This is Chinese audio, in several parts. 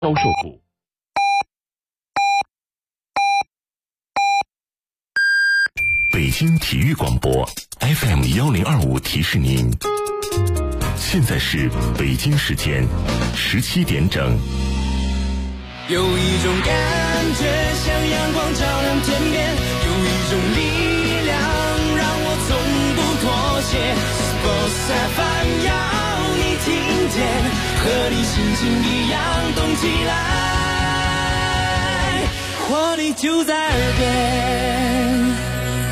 销售部。北京体育广播 FM1025提示您，现在是北京时间17点整。 有一种感觉像阳光照亮天边，有一种力量让我从不妥协。Sports FM 要你听见，和你心情一样动起来，活力就在耳边。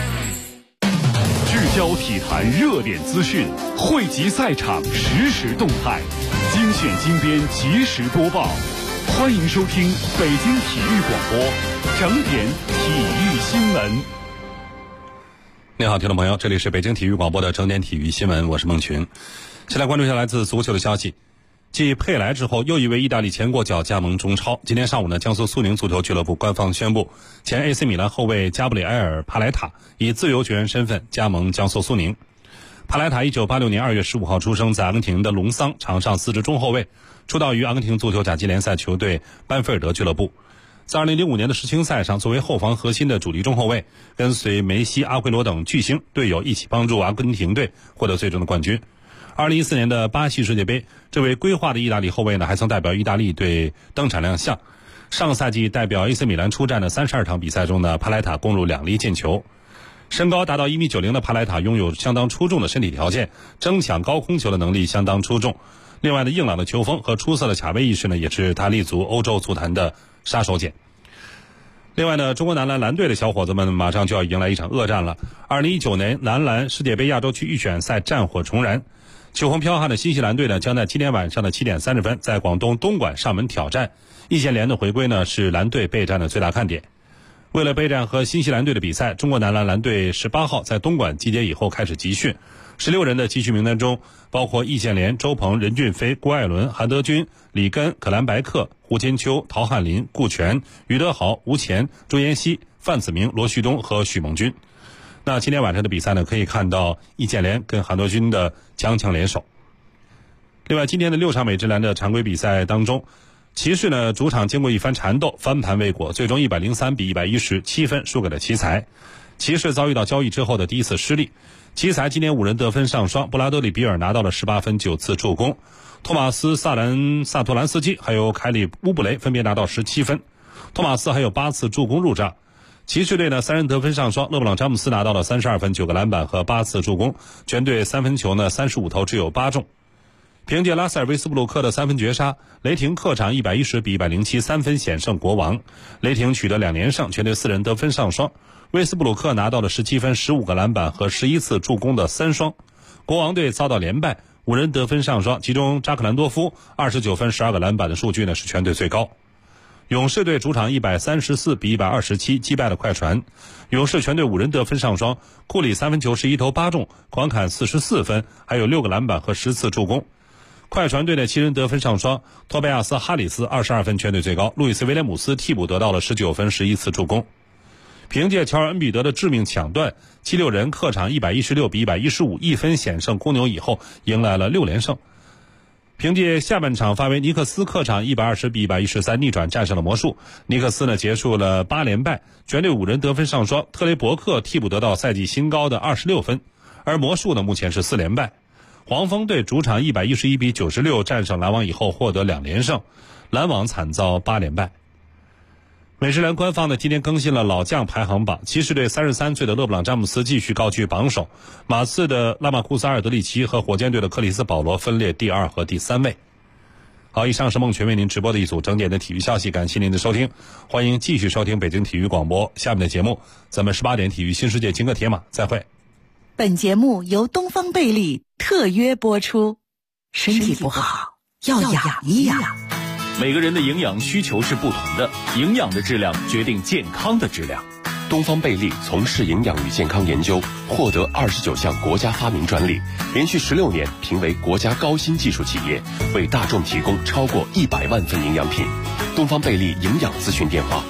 聚焦体坛热点资讯，汇集赛场实时动态，精选精编及时播报。欢迎收听北京体育广播整点体育新闻。 你好，听众朋友，这里是北京体育广播的整点体育新闻，我是孟群。先来关注一下来自足球的消息。继佩莱之后，又一位意大利前国脚加盟中超。今天上午呢，江苏苏宁足球俱乐部官方宣布，前 AC 米兰后卫加布里埃尔·帕莱塔以自由球员身份加盟江苏苏宁。帕莱塔1986年2月15号出生在阿根廷的隆桑，场上司职中后卫，出道于阿根廷足球甲级联赛球队班菲尔德俱乐部。在2005年的世青赛上，作为后防核心的主力中后卫，跟随梅西、阿圭罗等巨星队友一起帮助阿根廷队获得最终的冠军。2014年的巴西世界杯，这位规划的意大利后卫呢，还曾代表意大利队登场亮相。上赛季代表 AC 米兰出战的32场比赛中呢，帕莱塔攻入2粒进球。身高达到1.90米的帕莱塔拥有相当出众的身体条件，争抢高空球的能力相当出众。另外呢，硬朗的球风和出色的卡位意识呢，也是他立足欧洲足坛的杀手锏。另外呢，中国男篮蓝队的小伙子们马上就要迎来一场恶战了。2019年男篮世界杯亚洲区预选赛战火重燃，球风剽悍的新西兰队呢，将在今天晚上的7点30分在广东东莞上门挑战。易建联的回归呢，是蓝队备战的最大看点。为了备战和新西兰队的比赛，中国男篮蓝队18号在东莞集结以后开始集训。16人的集训名单中包括易建联、周鹏、任骏飞、郭艾伦、韩德君、李根、可兰白克、胡金秋、陶汉林、顾全、于德豪、吴前、周妍希、范子铭、罗旭东和许梦军。那今天晚上的比赛呢，可以看到易建联跟韩德君的强强联手。另外，今天的6场美职篮的常规比赛当中，骑士呢主场经过一番缠斗，翻盘未果，最终103比110，7分输给了奇才。骑士遭遇到交易之后的第一次失利。奇才今年5人得分上双，布拉德里比尔拿到了18分9次助攻，托马斯萨托兰斯基还有凯里乌布雷分别拿到17分，托马斯还有8次助攻入账。骑士队呢3人得分上双，勒布朗詹姆斯拿到了32分9个篮板和8次助攻，全队三分球呢35投只有8中。凭借拉塞尔·威斯布鲁克的3分绝杀，雷霆客场110比1073分险胜国王。雷霆取得2连胜，全队4人得分上双，威斯布鲁克拿到了17分15个篮板和11次助攻的3双。国王队遭到连败，5人得分上双，其中扎克兰多夫29分12个篮板的数据呢是全队最高。勇士队主场134比127击败了快船。勇士全队5人得分上双，库里3分球11投8中，狂砍44分，还有6个篮板和10次助攻。快船队的7人得分上双，托贝亚斯·哈里斯22分全队最高，路易斯·威廉姆斯替补得到了19分11次助攻。凭借乔尔·恩比德的致命抢断，76人客场116比115一分险胜公牛以后，迎来了6连胜。凭借下半场发威，尼克斯客场120比113逆转战胜了魔术。尼克斯呢结束了8连败，全队5人得分上双，特雷伯克替补得到赛季新高的26分，而魔术呢目前是4连败。黄蜂队主场111比96战胜篮网以后获得2连胜，篮网惨遭8连败。美职篮官方呢今天更新了老将排行榜，骑士队33岁的勒布朗詹姆斯继续高居榜首，马刺的拉马库斯阿尔德里奇和火箭队的克里斯保罗分列第2和第3位。好，以上是孟权为您直播的一组整点的体育消息，感谢您的收听，欢迎继续收听北京体育广播。下面的节目咱们18点体育新世界金戈铁马再会。 本节目由东方贝利特约播出，身体不好要养一养。 每个人的营养需求是不同的，营养的质量决定健康的质量。 东方贝利从事营养与健康研究，获得29项国家发明专利，连续16年评为国家高新技术企业，为大众提供超过100万份营养品。东方贝利营养咨询电话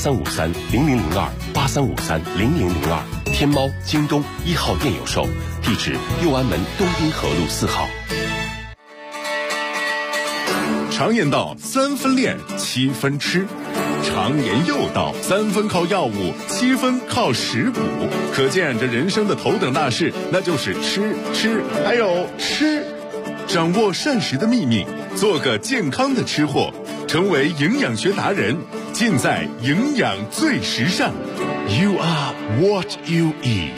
83530002，83530002，天猫、京东1号店有售，地址右安门东滨河路4号。 常言道3分练7分吃，常言又道3分靠药物7分靠食补，可见这人生的头等大事那就是吃还有吃。掌握膳食的秘密，做个健康的吃货，成为营养学达人，尽在营养最时尚。 You are what you eat。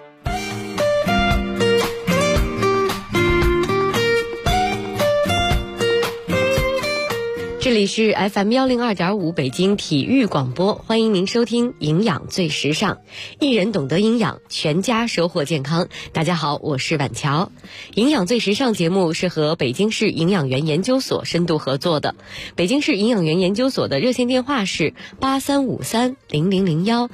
这里是 FM102.5 北京体育广播，欢迎您收听营养最时尚，一人懂得营养，全家收获健康。大家好，我是婉乔。营养最时尚节目是和北京市营养园研究所深度合作的。北京市营养园研究所的热线电话是83530001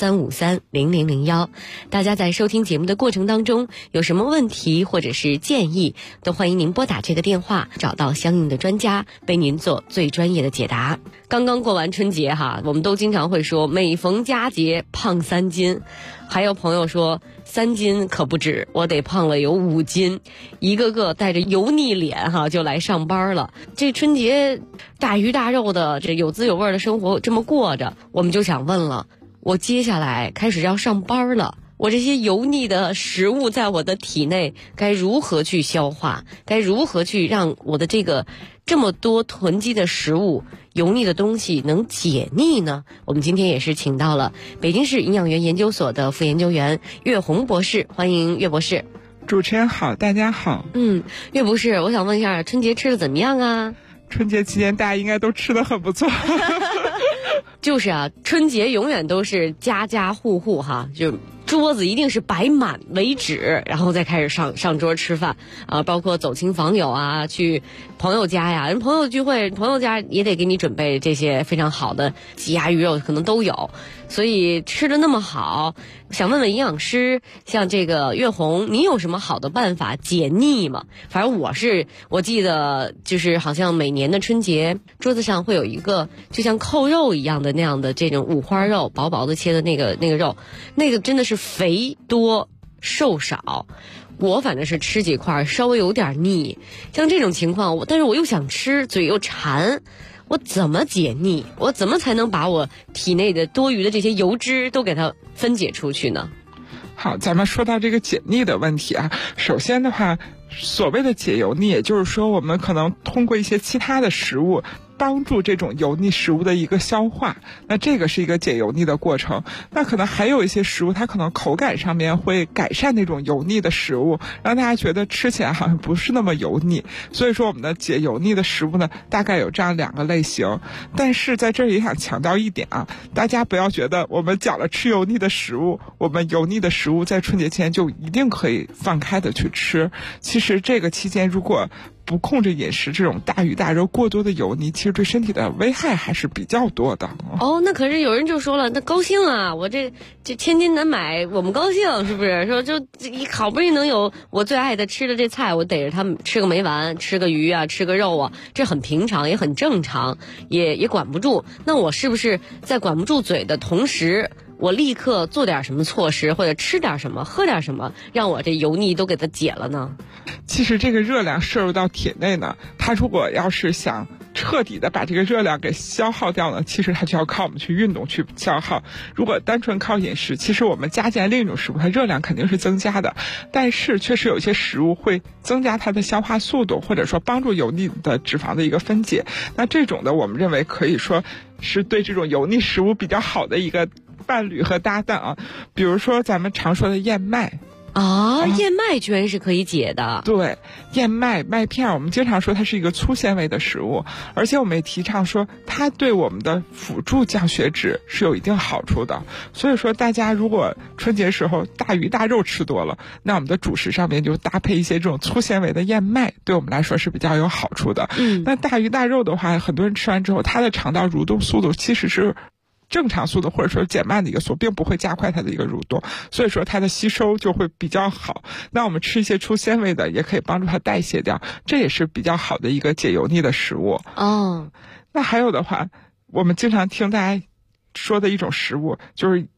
83530001。大家在收听节目的过程当中有什么问题或者是建议，都欢迎您拨打这个电话，找到相应的专家为您做最专业的解答。刚刚过完春节哈，我们都经常会说每逢佳节胖3斤，还有朋友说3斤可不止，我得胖了有5斤，一个个带着油腻脸哈就来上班了。这春节大鱼大肉的，这有滋有味的生活这么过着，我们就想问了，我接下来开始要上班了，我这些油腻的食物在我的体内该如何去消化，该如何去让我的这么多囤积的食物油腻的东西能解腻呢？我们今天也是请到了北京市营养园研究所的副研究员岳红博士，欢迎岳博士。 主持人好，大家好。 岳博士，我想问一下，春节吃的怎么样啊？ 春节期间大家应该都吃得很不错。 就是啊，春节永远都是家家户户哈，就桌子一定是摆满为止，然后再开始上桌吃饭啊，包括走亲访友啊，去朋友家呀，人朋友聚会，朋友家也得给你准备这些非常好的鸡鸭鱼肉，可能都有。所以吃的那么好，想问问营养师，像这个岳红，你有什么好的办法解腻吗？反正我记得就是好像每年的春节桌子上会有一个就像扣肉一样的那样的这种五花肉，薄薄的切的那个肉，那个真的是肥多瘦少。我反正是吃几块稍微有点腻，像这种情况但是我又想吃，嘴又馋，我怎么解腻？我怎么才能把我体内的多余的这些油脂都给它分解出去呢？ 好，咱们说到这个解腻的问题啊，首先的话，所谓的解油腻，也就是说我们可能通过一些其他的食物帮助这种油腻食物的一个消化，那这个是一个解油腻的过程。那可能还有一些食物，它可能口感上面会改善那种油腻的食物，让大家觉得吃起来好像不是那么油腻。所以说我们的解油腻的食物呢，大概有这样2个类型。但是在这儿也想强调一点啊，大家不要觉得我们讲了吃油腻的食物，我们油腻的食物在春节前就一定可以放开的去吃。其实这个期间如果不控制饮食，这种大鱼大肉过多的油腻，其实对身体的危害还是比较多的。 那可是有人就说了，那高兴啊，我这千金难买我们高兴，是不是？说就好不容易能有我最爱的吃的这菜，我逮着他们吃个没完，吃个鱼啊，吃个肉啊，这很平常也很正常，也管不住。那我是不是在管不住嘴的同时，我立刻做点什么措施，或者吃点什么，喝点什么，让我这油腻都给它解了呢？ 其实这个热量摄入到体内呢，它如果要是想彻底的把这个热量给消耗掉呢，其实它就要靠我们去运动去消耗。如果单纯靠饮食，其实我们加进来另一种食物，它热量肯定是增加的，但是确实有些食物会增加它的消化速度，或者说帮助油腻的脂肪的一个分解。那这种的我们认为可以说是对这种油腻食物比较好的一个伴侣和搭档啊。比如说咱们常说的燕麦燕麦居然是可以解的。 对，燕麦麦片我们经常说它是一个粗纤维的食物，而且我们也提倡说它对我们的辅助降血脂是有一定好处的。所以说大家如果春节时候大鱼大肉吃多了，那我们的主食上面就搭配一些这种粗纤维的燕麦，对我们来说是比较有好处的。那大鱼大肉的话，很多人吃完之后，它的肠道蠕动速度其实是正常速度或者说减慢的一个速度，并不会加快它的一个蠕动，所以说它的吸收就会比较好。那我们吃一些粗纤维的也可以帮助它代谢掉，这也是比较好的一个解油腻的食物。那还有的话，我们经常听大家说的一种食物就是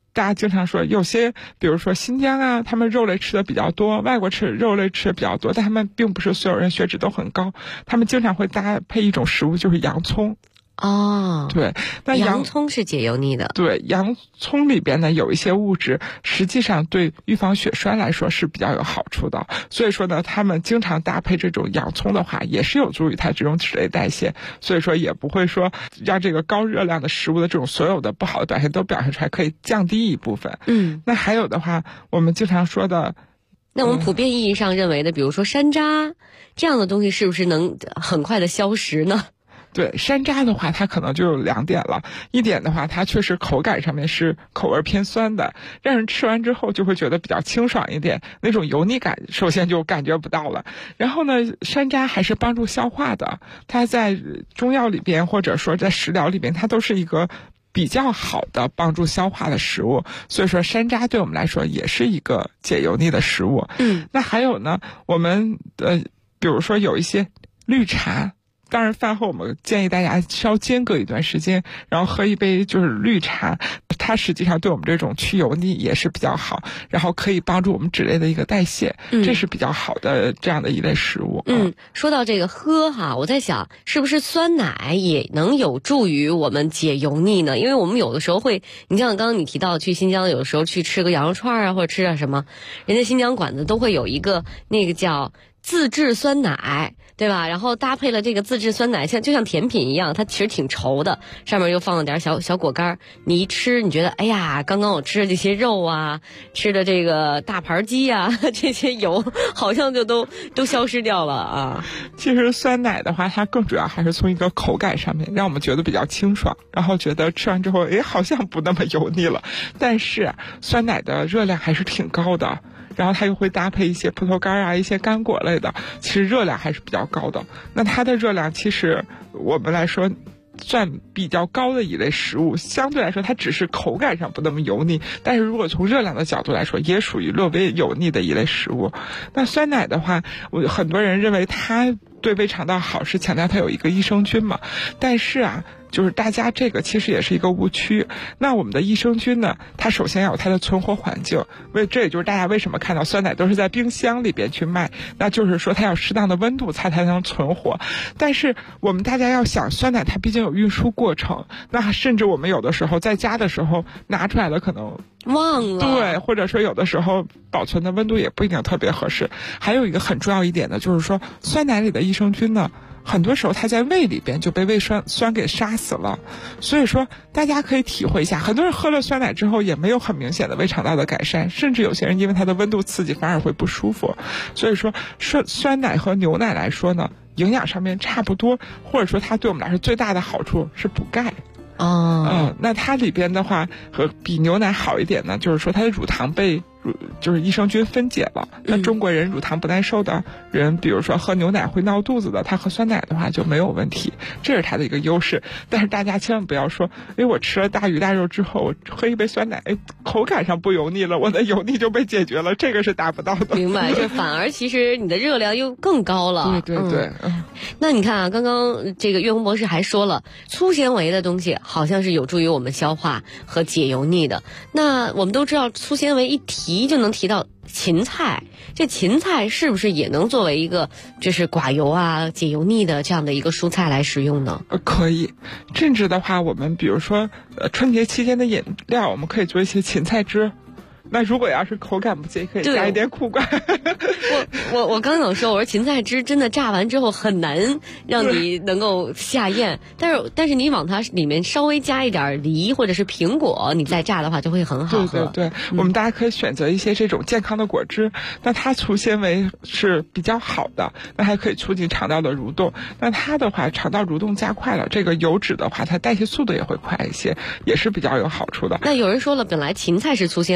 大家经常说有些比如说新疆啊，他们肉类吃的比较多，外国肉类吃的比较多，但他们并不是所有人血脂都很高，他们经常会搭配一种食物，就是洋葱。对，那洋葱是解油腻的。 对，洋葱里边呢有一些物质，实际上对预防血栓来说是比较有好处的。所以说呢，他们经常搭配这种洋葱的话，也是有助于它这种脂类代谢。所以说也不会说让这个高热量的食物的这种所有的不好的表现都表现出来，可以降低一部分。那还有的话，我们经常说的。 那我们普遍意义上认为的，比如说山楂这样的东西，是不是能很快的消食呢？ 对，山楂的话它可能就有2点了。一点的话，它确实口感上面是口味偏酸的，让人吃完之后就会觉得比较清爽一点，那种油腻感首先就感觉不到了。然后呢，山楂还是帮助消化的，它在中药里边或者说在食疗里边，它都是一个比较好的帮助消化的食物。所以说山楂对我们来说也是一个解油腻的食物。那还有呢，我们比如说有一些绿茶，当然饭后我们建议大家稍间隔一段时间，然后喝一杯就是绿茶，它实际上对我们这种去油腻也是比较好，然后可以帮助我们脂类的一个代谢，这是比较好的这样的一类食物。 说到这个喝哈，我在想是不是酸奶也能有助于我们解油腻呢？因为我们有的时候会，你像刚刚你提到去新疆，有的时候去吃个羊肉串啊，或者吃点什么，人家新疆馆子都会有一个那个叫自制酸奶，对吧？然后搭配了这个自制酸奶，就像甜品一样，它其实挺稠的，上面又放了点小果干，你一吃，你觉得哎呀，刚刚我吃的这些肉啊，吃的这个大盘鸡啊，这些油好像就都消失掉了啊。 其实酸奶的话，它更主要还是从一个口感上面，让我们觉得比较清爽，然后觉得吃完之后，好像不那么油腻了。但是酸奶的热量还是挺高的。然后它又会搭配一些葡萄干啊，一些干果类的，其实热量还是比较高的。那它的热量其实我们来说算比较高的一类食物，相对来说它只是口感上不那么油腻，但是如果从热量的角度来说，也属于略微油腻的一类食物。那酸奶的话，很多人认为它对胃肠道好，是强调它有一个益生菌嘛，但是啊，就是大家这个其实也是一个误区。那我们的益生菌呢，它首先要有它的存活环境，这也就是大家为什么看到酸奶都是在冰箱里边去卖，那就是说它要适当的温度它才能存活。但是我们大家要想，酸奶它毕竟有运输过程，那甚至我们有的时候在家的时候拿出来的可能忘了， 对，或者说有的时候保存的温度也不一定特别合适。还有一个很重要一点的就是说，酸奶里的益生菌呢，很多时候它在胃里边就被胃酸给杀死了。所以说大家可以体会一下，很多人喝了酸奶之后也没有很明显的胃肠道的改善，甚至有些人因为它的温度刺激反而会不舒服。所以说酸奶和牛奶来说呢，营养上面差不多，或者说它对我们来说最大的好处是补钙。那它里边的话和比牛奶好一点呢，就是说它的乳糖被就是益生菌分解了。那中国人乳糖不耐受的人，比如说喝牛奶会闹肚子的，他喝酸奶的话就没有问题，这是它的一个优势。但是大家千万不要说，我吃了大鱼大肉之后，我喝一杯酸奶，口感上不油腻了，我的油腻就被解决了，这个是达不到的。 明白，就反而其实你的热量又更高了。 对对对。 那你看啊，刚刚这个岳红博士还说了，粗纤维的东西好像是有助于我们消化和解油腻的。那我们都知道，粗纤维一提就能提到芹菜，这芹菜是不是也能作为一个就是寡油啊、解油腻的这样的一个蔬菜来使用呢？ 可以，甚至的话，我们比如说春节期间的饮料，我们可以做一些芹菜汁。那如果要是口感不介意，可以加一点苦瓜。 我刚想说，我说芹菜汁真的榨完之后很难让你能够下咽，但是你往它里面稍微加一点梨或者是苹果，你再榨的话就会很好喝。 对，我们大家可以选择一些这种健康的果汁，那它粗纤维是比较好的，那还可以促进肠道的蠕动。那它的话，肠道蠕动加快了，这个油脂的话，它代谢速度也会快一些，也是比较有好处的。 那有人说了，本来芹菜是粗纤维，你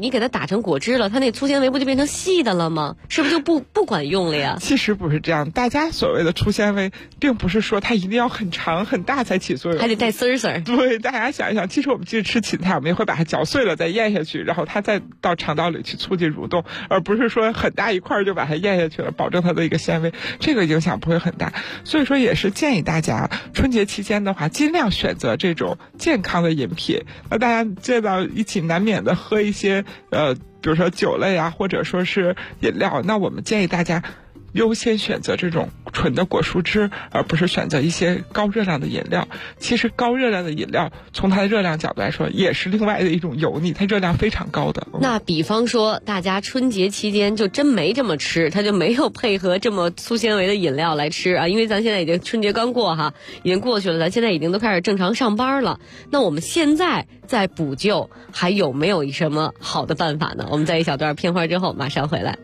你给它打成果汁了，它那粗纤维不就变成细的了吗？是不是就不管用了呀？ 其实不是这样，大家所谓的粗纤维，并不是说它一定要很长很大才起作用， 还得带丝儿。 对，大家想一想，其实我们即使吃芹菜，我们也会把它嚼碎了再咽下去，然后它再到肠道里去促进蠕动，而不是说很大一块就把它咽下去了，保证它的一个纤维，这个影响不会很大。所以说也是建议大家春节期间的话，尽量选择这种健康的饮品。那大家见到一起难免的喝一些比如说酒类啊，或者说是饮料，那我们建议大家优先选择这种纯的果蔬汁，而不是选择一些高热量的饮料。其实高热量的饮料从它的热量角度来说也是另外的一种油腻，它热量非常高的。 那比方说大家春节期间就真没这么吃，他就没有配合这么粗纤维的饮料来吃啊，因为咱现在已经春节刚过哈，已经过去了，咱现在已经都开始正常上班了。那我们现在在补救还有没有什么好的办法呢？我们在一小段片花之后马上回来。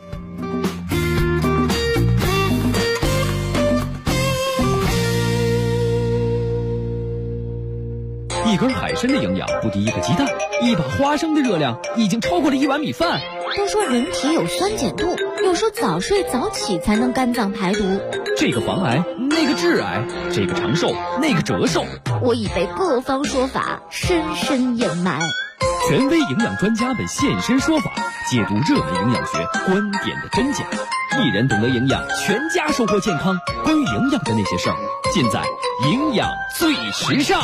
一根海参的营养不敌一个鸡蛋，一把花生的热量已经超过了一碗米饭。 都说人体有酸碱度，又说早睡早起才能肝脏排毒。 这个防癌，那个致癌，这个长寿，那个折寿。 我已被各方说法深深掩埋。 权威营养专家们现身说法，解读热门营养学观点的真假。一人懂得营养，全家收获健康。关于营养的那些事儿，尽在营养最时尚。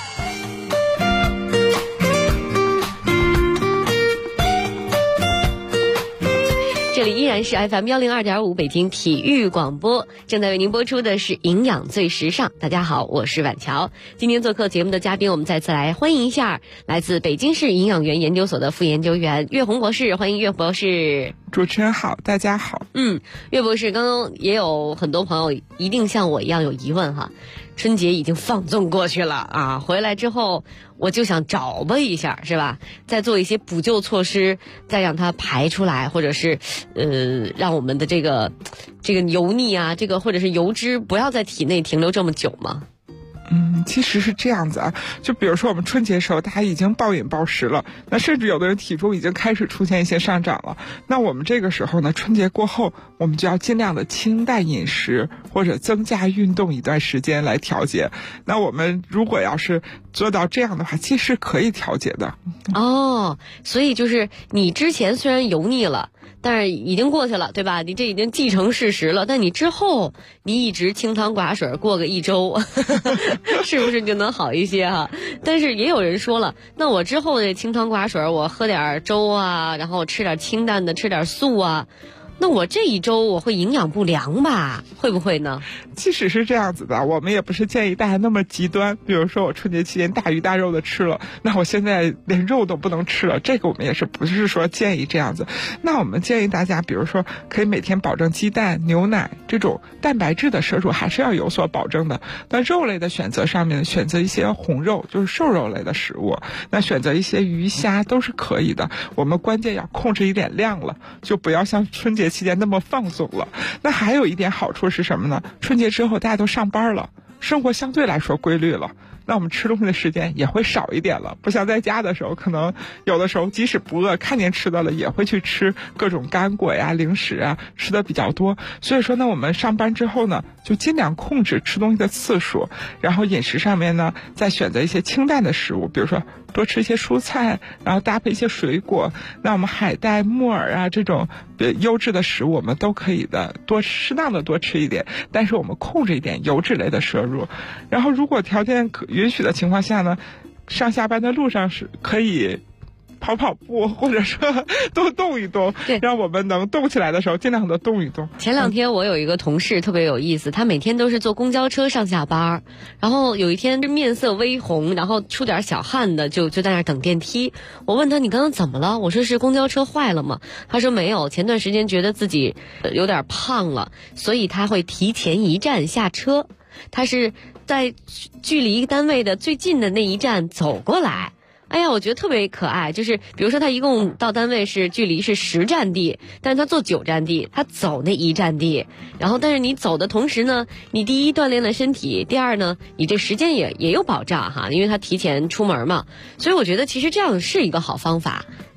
这里依然是 FM 102.5北京体育广播，正在为您播出的是营养最时尚。大家好，我是婉乔。今天做客节目的嘉宾，我们再次来欢迎一下来自北京市营养园研究所的副研究员岳红博士，欢迎岳博士。 主持人好，大家好。 岳博士，刚刚也有很多朋友一定像我一样有疑问哈，春节已经放纵过去了啊，回来之后我就想找吧一下，是吧？再做一些补救措施，再让它排出来，或者是让我们的这个油腻啊，这个或者是油脂不要在体内停留这么久吗？ 其实是这样子啊，就比如说我们春节的时候，大家已经暴饮暴食了，那甚至有的人体重已经开始出现一些上涨了。那我们这个时候呢，春节过后，我们就要尽量的清淡饮食，或者增加运动一段时间来调节。那我们如果要是做到这样的话，其实可以调节的。 所以就是你之前虽然油腻了，但是已经过去了，对吧？你这已经既成事实了。但你之后你一直清汤寡水过个1周是不是就能好一些哈？但是也有人说了，那我之后这清汤寡水，我喝点粥啊，然后吃点清淡的，吃点素啊，那我这1周我会营养不良吧？会不会呢？ 即使是这样子的，我们也不是建议大家那么极端。比如说我春节期间大鱼大肉的吃了，那我现在连肉都不能吃了，这个我们也是不是说建议这样子。那我们建议大家，比如说可以每天保证鸡蛋、牛奶这种蛋白质的摄入还是要有所保证的。那肉类的选择上面，选择一些红肉，就是瘦肉类的食物，那选择一些鱼虾都是可以的。我们关键要控制一点量了，就不要像春节期间那么放纵了。那还有一点好处是什么呢？春节之后大家都上班了，生活相对来说规律了，那我们吃东西的时间也会少一点了，不像在家的时候，可能有的时候即使不饿，看见吃的了也会去吃各种干果呀、零食啊，吃的比较多。所以说呢，我们上班之后呢，就尽量控制吃东西的次数，然后饮食上面呢，再选择一些清淡的食物，比如说多吃一些蔬菜，然后搭配一些水果。那我们海带、木耳啊这种优质的食物，我们都可以的适当的多吃一点，但是我们控制一点油脂类的摄入。然后如果条件允许的情况下呢，上下班的路上是可以跑步，或者说多动一动，让我们能动起来的时候尽量的动一动。 前2天我有一个同事特别有意思，他每天都是坐公交车上下班，然后有一天面色微红，然后出点小汗的，就在那儿等电梯。我问他你刚刚怎么了？我说是公交车坏了吗？他说没有，前段时间觉得自己有点胖了，所以他会提前1站下车，他是在距离单位的最近的那一站走过来。哎呀，我觉得特别可爱，就是比如说他一共到单位距离是10站地，但是他坐9站地，他走那1站地，然后但是你走的同时呢，你第一锻炼了身体，第二呢，你这时间也有保障哈，因为他提前出门嘛，所以我觉得其实这样是一个好方法。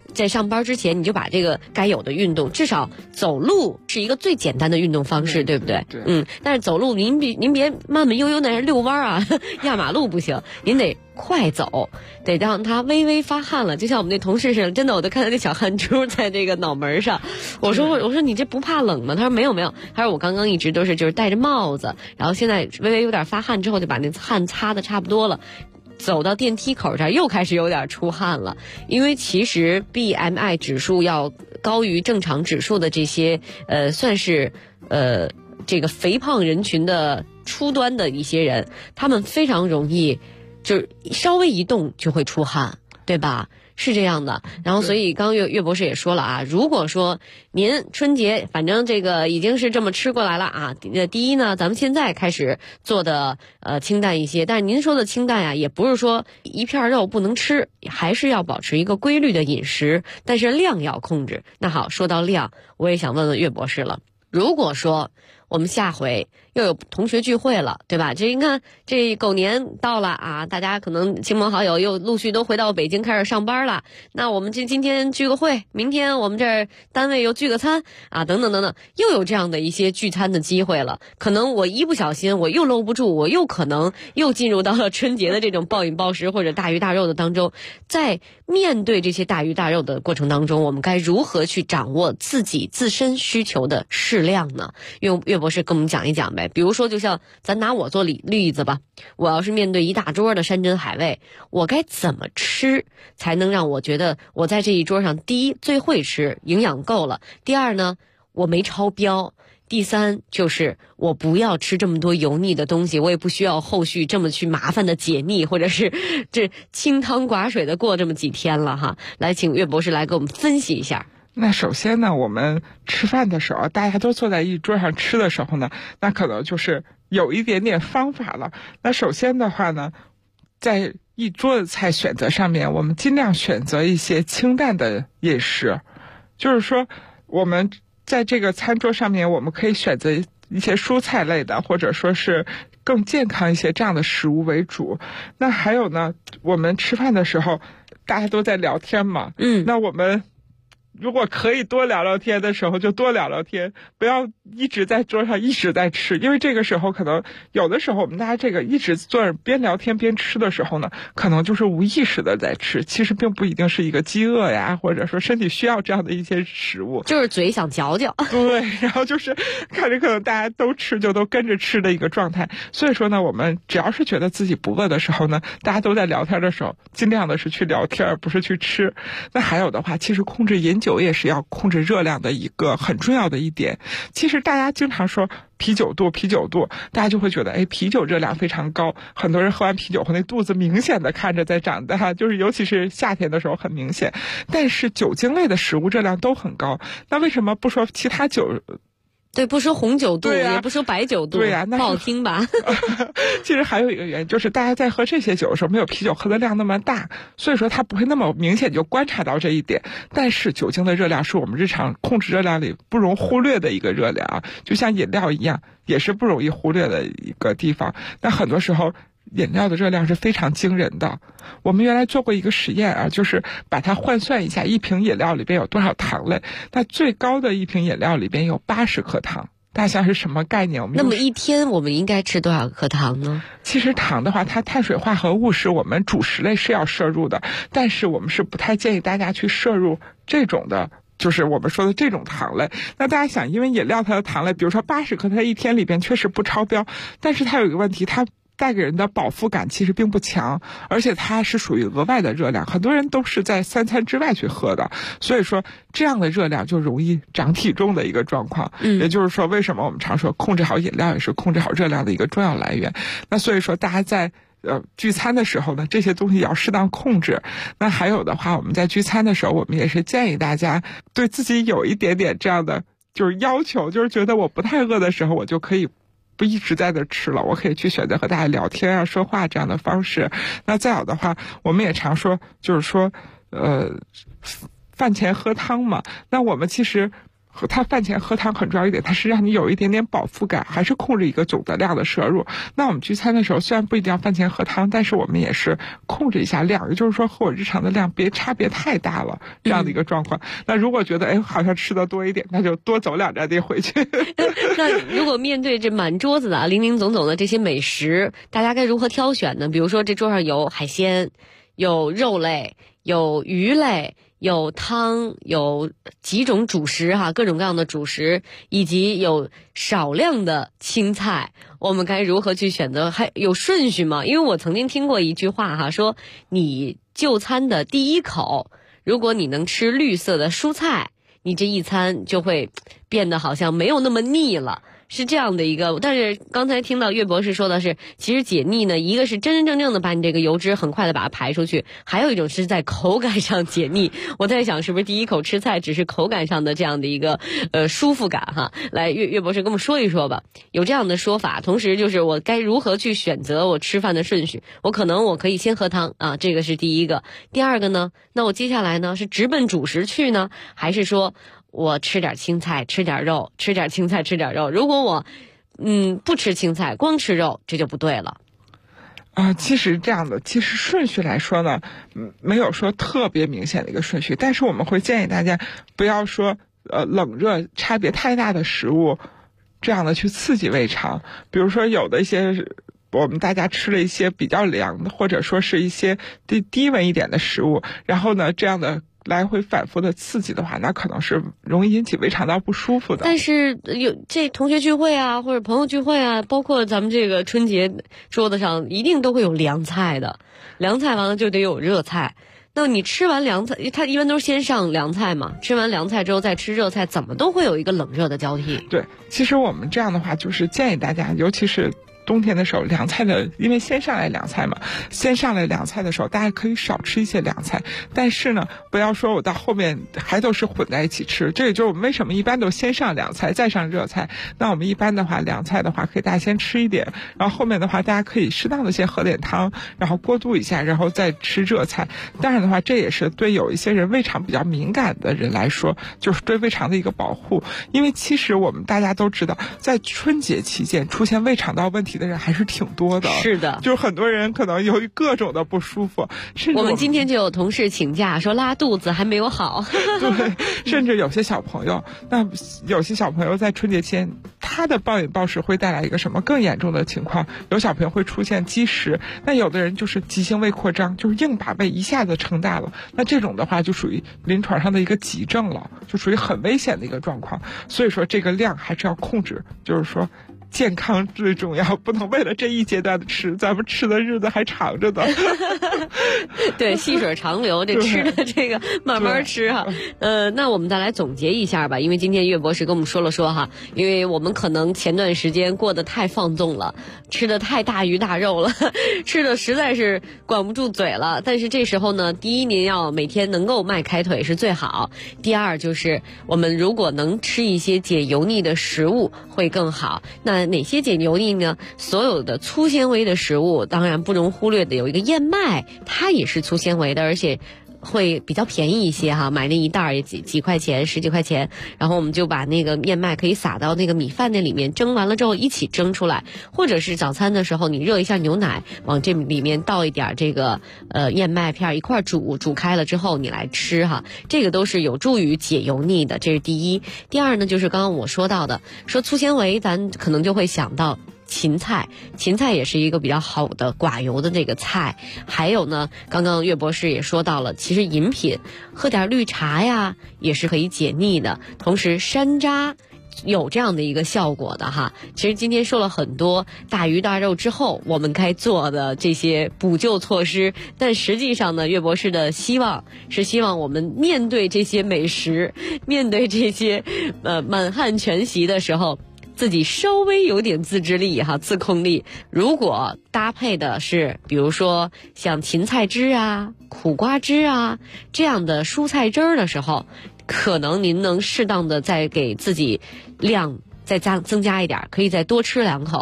在上班之前，你就把这个该有的运动，至少走路是一个最简单的运动方式，对不对？ 对。 但是走路您别慢慢悠悠在那遛弯啊，压马路不行，您得快走，得让它微微发汗了。就像我们那同事似的，真的，我都看到那小汗珠在这个脑门上。我说你这不怕冷吗？他说没有，他说我刚刚一直都是就是戴着帽子，然后现在微微有点发汗之后，就把那汗擦得差不多了。走到电梯口这儿又开始有点出汗了，因为其实 BMI 指数要高于正常指数的这些算是这个肥胖人群的初端的一些人，他们非常容易就是稍微一动就会出汗，对吧？是这样的。然后所以刚刚岳博士也说了啊，如果说您春节反正这个已经是这么吃过来了啊，第一呢，咱们现在开始做的清淡一些，但是您说的清淡呀，也不是说一片肉不能吃，还是要保持一个规律的饮食，但是量要控制。那好，说到量，我也想问问岳博士了，如果说我们下回又有同学聚会了，对吧？这你看这狗年到了啊，大家可能亲朋好友又陆续都回到北京开始上班了。那我们今天聚个会，明天我们这儿单位又聚个餐啊，等等等等，又有这样的一些聚餐的机会了。可能我一不小心我又搂不住，我又可能又进入到了春节的这种暴饮暴食或者大鱼大肉的当中。在面对这些大鱼大肉的过程当中，我们该如何去掌握自己自身需求的适量呢？岳博士跟我们讲一讲呗。比如说就像咱拿我做例子吧，我要是面对一大桌的山珍海味，我该怎么吃才能让我觉得我在这一桌上，第一最会吃，营养够了，第二呢我没超标，第三就是我不要吃这么多油腻的东西，我也不需要后续这么去麻烦的解腻，或者是这清汤寡水的过这么几天了哈。来，请岳博士来给我们分析一下。 那首先呢，我们吃饭的时候，大家都坐在一桌上吃的时候呢，那可能就是有一点点方法了。那首先的话呢，在一桌的菜选择上面，我们尽量选择一些清淡的饮食，就是说我们在这个餐桌上面，我们可以选择一些蔬菜类的，或者说是更健康一些这样的食物为主。那还有呢，我们吃饭的时候大家都在聊天嘛，那我们如果可以多聊聊天的时候就多聊聊天，不要一直在桌上一直在吃，因为这个时候可能有的时候我们大家这个一直坐着边聊天边吃的时候呢，可能就是无意识的在吃，其实并不一定是一个饥饿呀，或者说身体需要这样的一些食物， 就是嘴想嚼嚼。 对，然后就是看着可能大家都吃就都跟着吃的一个状态。所以说呢，我们只要是觉得自己不饿的时候呢，大家都在聊天的时候，尽量的是去聊天而不是去吃。那还有的话，其实控制饮酒也是要控制热量的一个很重要的一点。其实大家经常说啤酒肚，大家就会觉得啤酒热量非常高，很多人喝完啤酒后那肚子明显的看着在长大，就是尤其是夏天的时候很明显。但是酒精类的食物热量都很高，那为什么不说其他酒？ 对，不说红酒肚，也不说白酒肚， 对呀， 不好听吧？ 其实还有一个原因，就是大家在喝这些酒的时候，没有啤酒喝的量那么大，所以说它不会那么明显就观察到这一点。但是酒精的热量是我们日常控制热量里不容忽略的一个热量，就像饮料一样，也是不容易忽略的一个地方。那很多时候饮料的热量是非常惊人的。我们原来做过一个实验就是把它换算一下，一瓶饮料里边有多少糖类，那最高的一瓶饮料里边有80克糖。大家想是什么概念？ 那么一天我们应该吃多少克糖呢？ 其实糖的话，它碳水化合物是我们主食类是要摄入的，但是我们是不太建议大家去摄入这种的，就是我们说的这种糖类。那大家想，因为饮料它的糖类，比如说80克，它一天里边确实不超标，但是它有一个问题，它带给人的饱腹感其实并不强，而且它是属于额外的热量，很多人都是在3餐之外去喝的，所以说这样的热量就容易长体重的一个状况。也就是说，为什么我们常说控制好饮料也是控制好热量的一个重要来源。那所以说大家在聚餐的时候呢，这些东西要适当控制。那还有的话，我们在聚餐的时候，我们也是建议大家对自己有一点点这样的就是要求，就是觉得我不太饿的时候，我就可以不一直在那吃了，我可以去选择和大家聊天说话这样的方式。那再有的话，我们也常说，就是说饭前喝汤嘛。那我们其实它饭前喝汤很重要一点，它是让你有一点点饱腹感，还是控制一个总的量的摄入。那我们聚餐的时候虽然不一定要饭前喝汤，但是我们也是控制一下量，也就是说和我日常的量别差别太大了这样的一个状况。那如果觉得好像吃的多一点，那就多走2站地回去。 那如果面对这满桌子的林林总总的这些美食，大家该如何挑选呢？比如说这桌上有海鲜，有肉类，有鱼类，有汤，有几种主食各种各样的主食，以及有少量的青菜，我们该如何去选择？还有顺序吗？因为我曾经听过一句话说你就餐的第一口，如果你能吃绿色的蔬菜，你这一餐就会变得好像没有那么腻了。是这样的一个，但是刚才听到岳博士说的是，其实解腻呢，一个是真真正正的把你这个油脂很快的把它排出去，还有一种是在口感上解腻。我在想是不是第一口吃菜只是口感上的这样的一个舒服感来，岳博士跟我们说一说吧，有这样的说法。同时就是我该如何去选择我吃饭的顺序，我可以先喝汤这个是第一个。第二个呢，那我接下来呢是直奔主食去呢，还是说我吃点青菜吃点肉，吃点青菜吃点肉？如果我不吃青菜光吃肉，这就不对了。 其实这样的，其实顺序来说呢，没有说特别明显的一个顺序，但是我们会建议大家不要说冷热差别太大的食物这样的去刺激胃肠。比如说有的一些我们大家吃了一些比较凉的，或者说是一些低温一点的食物，然后呢这样的来回反复的刺激的话，那可能是容易引起胃肠道不舒服的。 但是有这同学聚会或者朋友聚会包括咱们这个春节桌子上一定都会有凉菜的，凉菜完了就得有热菜。那你吃完凉菜，它一般都是先上凉菜嘛，吃完凉菜之后再吃热菜，怎么都会有一个冷热的交替。 对，其实我们这样的话就是建议大家，尤其是冬天的时候，凉菜的，因为先上来凉菜嘛，先上来凉菜的时候，大家可以少吃一些凉菜，但是呢，不要说我到后面还都是混在一起吃。这也就是我们为什么一般都先上凉菜，再上热菜。那我们一般的话，凉菜的话，可以大家先吃一点，然后后面的话，大家可以适当的先喝点汤，然后过渡一下，然后再吃热菜。当然的话，这也是对有一些人胃肠比较敏感的人来说，就是对胃肠的一个保护。因为其实我们大家都知道，在春节期间出现胃肠道问题的人还是挺多的。 是的， 就是很多人可能由于各种的不舒服，甚至我们今天就有同事请假说拉肚子还没有好。 对，甚至有些小朋友，那有些小朋友在春节期间，他的暴饮暴食会带来一个什么更严重的情况？有小朋友会出现积食，那有的人就是急性胃扩张，就是硬把胃一下子撑大了，那这种的话就属于临床上的一个急症了，就属于很危险的一个状况。所以说这个量还是要控制，就是说健康最重要，不能为了这一阶段的吃，咱们吃的日子还长着呢。 对，细水长流，这吃的这个慢慢吃那我们再来总结一下吧，因为今天岳博士跟我们说了说因为我们可能前段时间过得太放纵了，吃的太大鱼大肉了，吃的实在是管不住嘴了。但是这时候呢，第一，您要每天能够迈开腿是最好；第二，就是我们如果能吃一些解油腻的食物会更好。那哪些解油腻呢？所有的粗纤维的食物，当然不容忽略的有一个燕麦，它也是粗纤维的，而且会比较便宜一些买那一袋也几块钱，10几块钱，然后我们就把那个燕麦可以撒到那个米饭那里面，蒸完了之后一起蒸出来，或者是早餐的时候你热一下牛奶，往这里面倒一点这个燕麦片一块煮开了之后你来吃这个都是有助于解油腻的，这是第一。第二呢，就是刚刚我说到的，说粗纤维，咱可能就会想到芹菜也是一个比较好的寡油的这个菜。还有呢，刚刚岳博士也说到了，其实饮品喝点绿茶呀也是可以解腻的，同时山楂有这样的一个效果的其实今天说了很多大鱼大肉之后我们该做的这些补救措施，但实际上呢，岳博士的希望是希望我们面对这些美食，面对这些满汉全席的时候，自己稍微有点自制力自控力。如果搭配的是比如说像芹菜汁苦瓜汁这样的蔬菜汁儿的时候，可能您能适当的再给自己量再增加一点，可以再多吃2口。